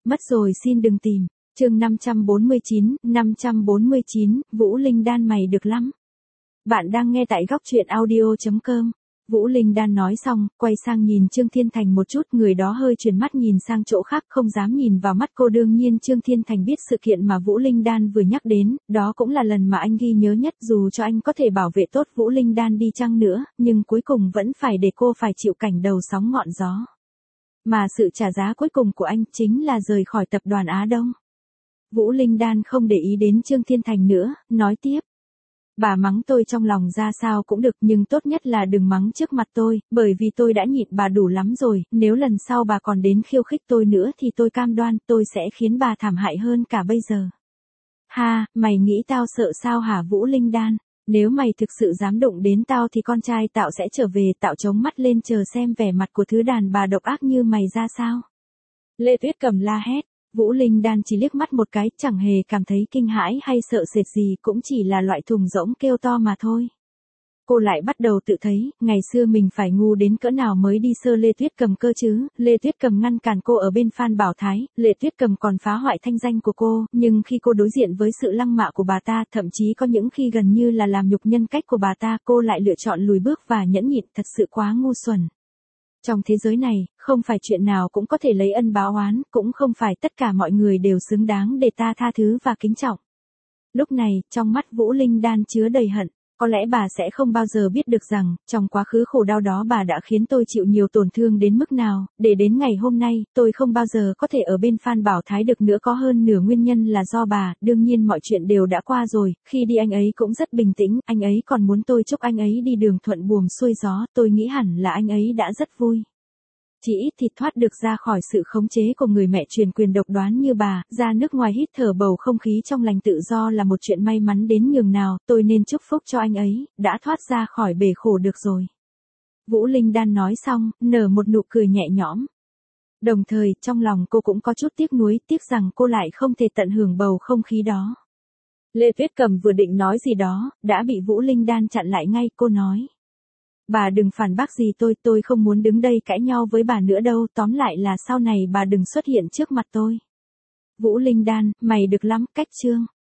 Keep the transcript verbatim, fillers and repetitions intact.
Mất rồi xin đừng tìm. Chương năm trăm bốn mươi chín, năm trăm bốn mươi chín, Vũ Linh Đan mày được lắm. Bạn đang nghe tại góc truyện audio chấm com. Vũ Linh Đan nói xong, quay sang nhìn Trương Thiên Thành một chút, người đó hơi chuyển mắt nhìn sang chỗ khác, không dám nhìn vào mắt cô. Đương nhiên Trương Thiên Thành biết sự kiện mà Vũ Linh Đan vừa nhắc đến, đó cũng là lần mà anh ghi nhớ nhất. Dù cho anh có thể bảo vệ tốt Vũ Linh Đan đi chăng nữa, nhưng cuối cùng vẫn phải để cô phải chịu cảnh đầu sóng ngọn gió. Mà sự trả giá cuối cùng của anh chính là rời khỏi tập đoàn Á Đông. Vũ Linh Đan không để ý đến Trương Thiên Thành nữa, nói tiếp. Bà mắng tôi trong lòng ra sao cũng được, nhưng tốt nhất là đừng mắng trước mặt tôi, bởi vì tôi đã nhịn bà đủ lắm rồi, nếu lần sau bà còn đến khiêu khích tôi nữa thì tôi cam đoan tôi sẽ khiến bà thảm hại hơn cả bây giờ. Ha, mày nghĩ tao sợ sao hả Vũ Linh Đan? Nếu mày thực sự dám đụng đến tao thì con trai tạo sẽ trở về, tạo chống mắt lên chờ xem vẻ mặt của thứ đàn bà độc ác như mày ra sao. Lê Tuyết Cầm la hét. Vũ Linh Đan chỉ liếc mắt một cái, chẳng hề cảm thấy kinh hãi hay sợ sệt gì, cũng chỉ là loại thùng rỗng kêu to mà thôi. Cô lại bắt đầu tự thấy, ngày xưa mình phải ngu đến cỡ nào mới đi sơ Lê Tuyết Cầm cơ chứ. Lê Tuyết Cầm ngăn cản cô ở bên Phan Bảo Thái, Lê Tuyết Cầm còn phá hoại thanh danh của cô, nhưng khi cô đối diện với sự lăng mạ của bà ta, thậm chí có những khi gần như là làm nhục nhân cách của bà ta, cô lại lựa chọn lùi bước và nhẫn nhịn, thật sự quá ngu xuẩn. Trong thế giới này, không phải chuyện nào cũng có thể lấy ân báo oán, cũng không phải tất cả mọi người đều xứng đáng để ta tha thứ và kính trọng. Lúc này, trong mắt Vũ Linh Đan chứa đầy hận, có lẽ bà sẽ không bao giờ biết được rằng, trong quá khứ khổ đau đó bà đã khiến tôi chịu nhiều tổn thương đến mức nào, để đến ngày hôm nay, tôi không bao giờ có thể ở bên Phan Bảo Thái được nữa, có hơn nửa nguyên nhân là do bà. Đương nhiên mọi chuyện đều đã qua rồi, khi đi anh ấy cũng rất bình tĩnh, anh ấy còn muốn tôi chúc anh ấy đi đường thuận buồm xuôi gió, tôi nghĩ hẳn là anh ấy đã rất vui. Chỉ ít thì thoát được ra khỏi sự khống chế của người mẹ truyền quyền độc đoán như bà, ra nước ngoài hít thở bầu không khí trong lành tự do là một chuyện may mắn đến nhường nào, tôi nên chúc phúc cho anh ấy, đã thoát ra khỏi bể khổ được rồi. Vũ Linh Đan nói xong, nở một nụ cười nhẹ nhõm. Đồng thời, trong lòng cô cũng có chút tiếc nuối, tiếc rằng cô lại không thể tận hưởng bầu không khí đó. Lê Tuyết Cầm vừa định nói gì đó, đã bị Vũ Linh Đan chặn lại ngay. Cô nói. Bà đừng phản bác gì tôi, tôi không muốn đứng đây cãi nhau với bà nữa đâu, tóm lại là sau này bà đừng xuất hiện trước mặt tôi. Vũ Linh Đan, mày được lắm, cách chương.